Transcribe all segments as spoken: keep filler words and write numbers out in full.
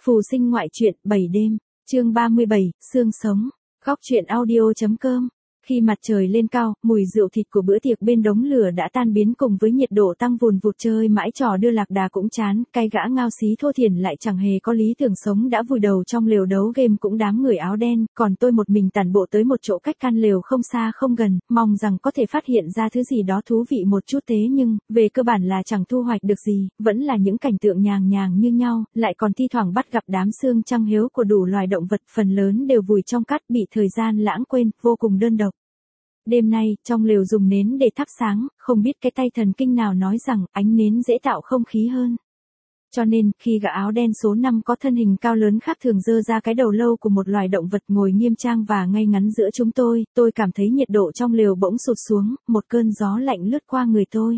Phù sinh ngoại truyện, bảy đêm, chương ba mươi bảy, xương sống, góc truyện audio.com. Khi mặt trời lên cao, mùi rượu thịt của bữa tiệc bên đống lửa đã tan biến cùng với nhiệt độ tăng vùn vụt, chơi mãi trò đưa lạc đà cũng chán, cái gã ngao xí thô thiển lại chẳng hề có lý tưởng sống đã vùi đầu trong lều đấu game cũng đám người áo đen, còn tôi một mình tản bộ tới một chỗ cách căn lều không xa không gần, mong rằng có thể phát hiện ra thứ gì đó thú vị một chút, thế nhưng, về cơ bản là chẳng thu hoạch được gì, vẫn là những cảnh tượng nhàng nhàng như nhau, lại còn thi thoảng bắt gặp đám xương trăng hiếu của đủ loài động vật, phần lớn đều vùi trong cát, bị thời gian lãng quên, vô cùng đơn độc. Đêm nay, trong lều dùng nến để thắp sáng, không biết cái tay thần kinh nào nói rằng ánh nến dễ tạo không khí hơn. Cho nên, khi gã áo đen số năm có thân hình cao lớn khác thường giơ ra cái đầu lâu của một loài động vật ngồi nghiêm trang và ngay ngắn giữa chúng tôi, tôi cảm thấy nhiệt độ trong lều bỗng sụt xuống, một cơn gió lạnh lướt qua người tôi.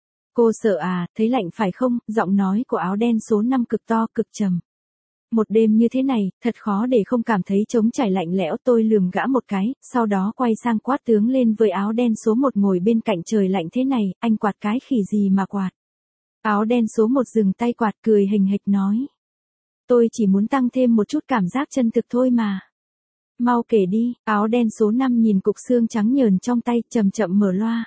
Cô sợ à, thấy lạnh phải không? Giọng nói của áo đen số năm cực to, cực trầm. Một đêm như thế này, thật khó để không cảm thấy trống trải lạnh lẽo. Tôi lườm gã một cái, sau đó quay sang quát tướng lên với áo đen số một ngồi bên cạnh. Trời lạnh thế này, anh quạt cái khỉ gì mà quạt. Áo đen số một dừng tay quạt, cười hình hịch nói. Tôi chỉ muốn tăng thêm một chút cảm giác chân thực thôi mà. Mau kể đi. Áo đen số năm nhìn cục xương trắng nhờn trong tay, chậm chậm mở loa.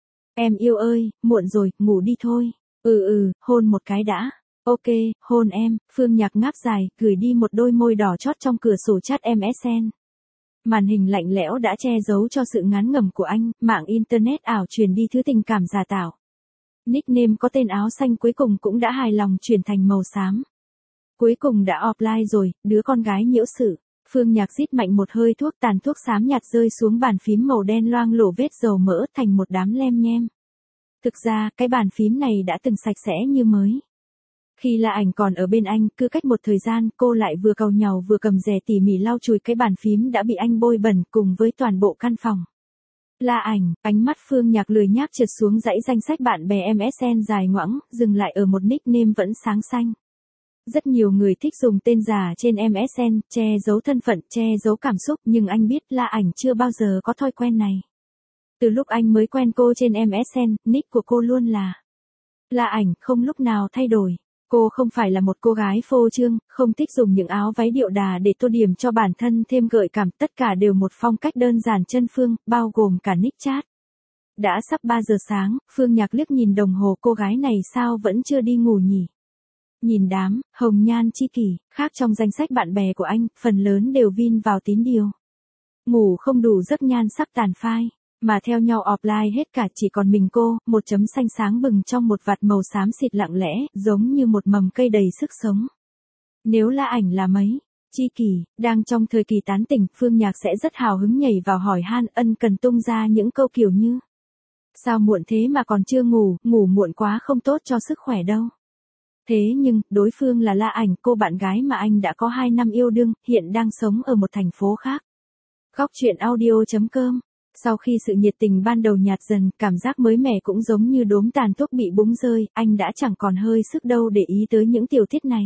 Em yêu ơi, muộn rồi, ngủ đi thôi. Ừ ừ, hôn một cái đã. Ok, hôn em. Phương Nhạc ngáp dài, gửi đi một đôi môi đỏ chót trong cửa sổ chat em ét en. Màn hình lạnh lẽo đã che giấu cho sự ngán ngẩm của anh, mạng internet ảo truyền đi thứ tình cảm giả tạo. Nickname có tên áo xanh cuối cùng cũng đã hài lòng chuyển thành màu xám. Cuối cùng đã offline rồi, đứa con gái nhiễu sự. Phương Nhạc rít mạnh một hơi thuốc, tàn thuốc xám nhạt rơi xuống bàn phím màu đen loang lổ vết dầu mỡ thành một đám lem nhem. Thực ra, cái bàn phím này đã từng sạch sẽ như mới. Khi La Ảnh còn ở bên anh, cứ cách một thời gian, cô lại vừa càu nhàu vừa cầm dè tỉ mỉ lau chùi cái bàn phím đã bị anh bôi bẩn cùng với toàn bộ căn phòng. La Ảnh, ánh mắt Phương Nhạc lười nhác trượt xuống dãy danh sách bạn bè em ét en dài ngoẵng, dừng lại ở một nickname vẫn sáng xanh. Rất nhiều người thích dùng tên giả trên em ét en, che giấu thân phận, che giấu cảm xúc, nhưng anh biết La Ảnh chưa bao giờ có thói quen này. Từ lúc anh mới quen cô trên em ét en, nick của cô luôn là La Ảnh, không lúc nào thay đổi. Cô không phải là một cô gái phô trương, không thích dùng những áo váy điệu đà để tô điểm cho bản thân thêm gợi cảm, tất cả đều một phong cách đơn giản chân phương, bao gồm cả nick chat. Đã sắp ba giờ sáng, Phương Nhạc liếc nhìn đồng hồ, cô gái này sao vẫn chưa đi ngủ nhỉ? Nhìn đám, hồng nhan chi kỷ, khác trong danh sách bạn bè của anh, phần lớn đều vin vào tín điều. Ngủ không đủ giấc nhan sắc tàn phai. Mà theo nhau offline hết cả, chỉ còn mình cô, một chấm xanh sáng bừng trong một vạt màu xám xịt lặng lẽ, giống như một mầm cây đầy sức sống. Nếu La Ảnh là mấy, chi kỷ, đang trong thời kỳ tán tỉnh, Phương Nhạc sẽ rất hào hứng nhảy vào hỏi han, ân cần tung ra những câu kiểu như: sao muộn thế mà còn chưa ngủ, ngủ muộn quá không tốt cho sức khỏe đâu. Thế nhưng, đối phương là La Ảnh, cô bạn gái mà anh đã có hai năm yêu đương, hiện đang sống ở một thành phố khác. Góc truyện audio.com. Sau khi sự nhiệt tình ban đầu nhạt dần, cảm giác mới mẻ cũng giống như đốm tàn thuốc bị búng rơi, anh đã chẳng còn hơi sức đâu để ý tới những tiểu tiết này.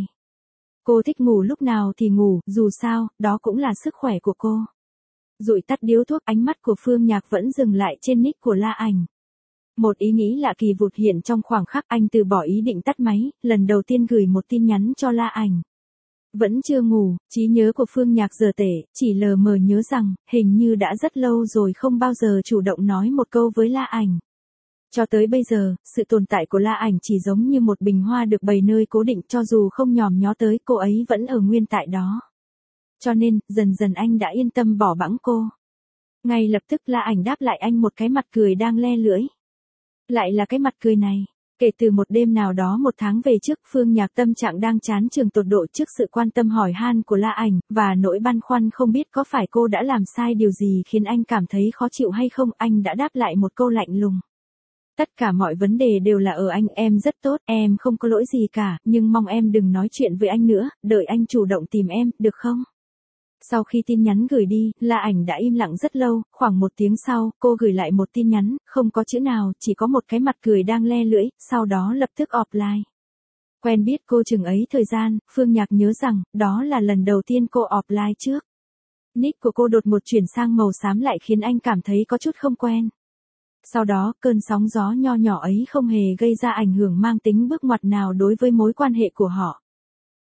Cô thích ngủ lúc nào thì ngủ, dù sao, đó cũng là sức khỏe của cô. Dụi tắt điếu thuốc, ánh mắt của Phương Nhạc vẫn dừng lại trên nick của La Ảnh. Một ý nghĩ lạ kỳ vụt hiện trong khoảng khắc, anh từ bỏ ý định tắt máy, lần đầu tiên gửi một tin nhắn cho La Ảnh. Vẫn chưa ngủ, trí nhớ của Phương Nhạc dở tệ, chỉ lờ mờ nhớ rằng, hình như đã rất lâu rồi không bao giờ chủ động nói một câu với La Ảnh. Cho tới bây giờ, sự tồn tại của La Ảnh chỉ giống như một bình hoa được bày nơi cố định, cho dù không nhòm nhó tới, cô ấy vẫn ở nguyên tại đó. Cho nên, dần dần anh đã yên tâm bỏ bẵng cô. Ngay lập tức La Ảnh đáp lại anh một cái mặt cười đang le lưỡi. Lại là cái mặt cười này. Kể từ một đêm nào đó một tháng về trước, Phương Nhạc tâm trạng đang chán chường tột độ trước sự quan tâm hỏi han của La Ảnh, và nỗi băn khoăn không biết có phải cô đã làm sai điều gì khiến anh cảm thấy khó chịu hay không, anh đã đáp lại một câu lạnh lùng. Tất cả mọi vấn đề đều là ở anh, em rất tốt, em không có lỗi gì cả, nhưng mong em đừng nói chuyện với anh nữa, đợi anh chủ động tìm em, được không? Sau khi tin nhắn gửi đi, La Ảnh đã im lặng rất lâu, khoảng một tiếng sau, cô gửi lại một tin nhắn, không có chữ nào, chỉ có một cái mặt cười đang le lưỡi, sau đó lập tức offline. Quen biết cô chừng ấy thời gian, Phương Nhạc nhớ rằng, đó là lần đầu tiên cô offline trước. Nick của cô đột một chuyển sang màu xám lại khiến anh cảm thấy có chút không quen. Sau đó, cơn sóng gió nho nhỏ ấy không hề gây ra ảnh hưởng mang tính bước ngoặt nào đối với mối quan hệ của họ.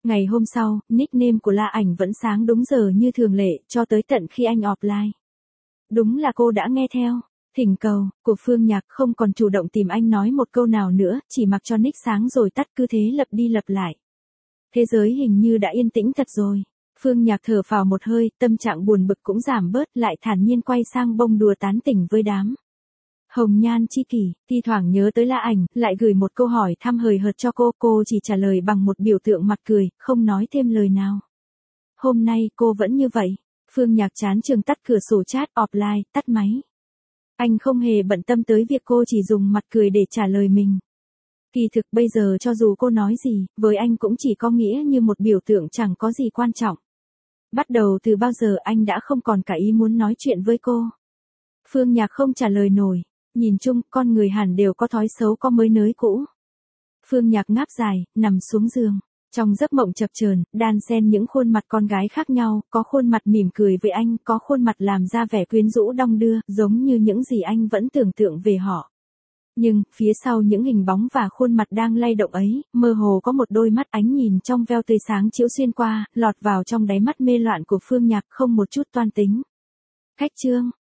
Ngày hôm sau, nickname của La Ảnh vẫn sáng đúng giờ như thường lệ, cho tới tận khi anh offline. Đúng là cô đã nghe theo. Thỉnh cầu của Phương Nhạc không còn chủ động tìm anh nói một câu nào nữa, chỉ mặc cho nick sáng rồi tắt, cứ thế lặp đi lặp lại. Thế giới hình như đã yên tĩnh thật rồi. Phương Nhạc thở phào một hơi, tâm trạng buồn bực cũng giảm bớt, lại thản nhiên quay sang bông đùa tán tỉnh với đám hồng nhan chi kỷ, thi thoảng nhớ tới La Ảnh, lại gửi một câu hỏi thăm hời hợt cho cô, cô chỉ trả lời bằng một biểu tượng mặt cười, không nói thêm lời nào. Hôm nay cô vẫn như vậy. Phương Nhạc chán chường tắt cửa sổ chat offline, tắt máy. Anh không hề bận tâm tới việc cô chỉ dùng mặt cười để trả lời mình. Kỳ thực bây giờ cho dù cô nói gì, với anh cũng chỉ có nghĩa như một biểu tượng chẳng có gì quan trọng. Bắt đầu từ bao giờ anh đã không còn cả ý muốn nói chuyện với cô. Phương Nhạc không trả lời nổi. Nhìn chung, con người hẳn đều có thói xấu có mới nới cũ. Phương Nhạc ngáp dài, nằm xuống giường. Trong giấc mộng chập chờn, đan xen những khuôn mặt con gái khác nhau, có khuôn mặt mỉm cười với anh, có khuôn mặt làm ra vẻ quyến rũ đong đưa, giống như những gì anh vẫn tưởng tượng về họ. Nhưng, phía sau những hình bóng và khuôn mặt đang lay động ấy, mơ hồ có một đôi mắt ánh nhìn trong veo tươi sáng chiếu xuyên qua, lọt vào trong đáy mắt mê loạn của Phương Nhạc không một chút toan tính. Khách trương.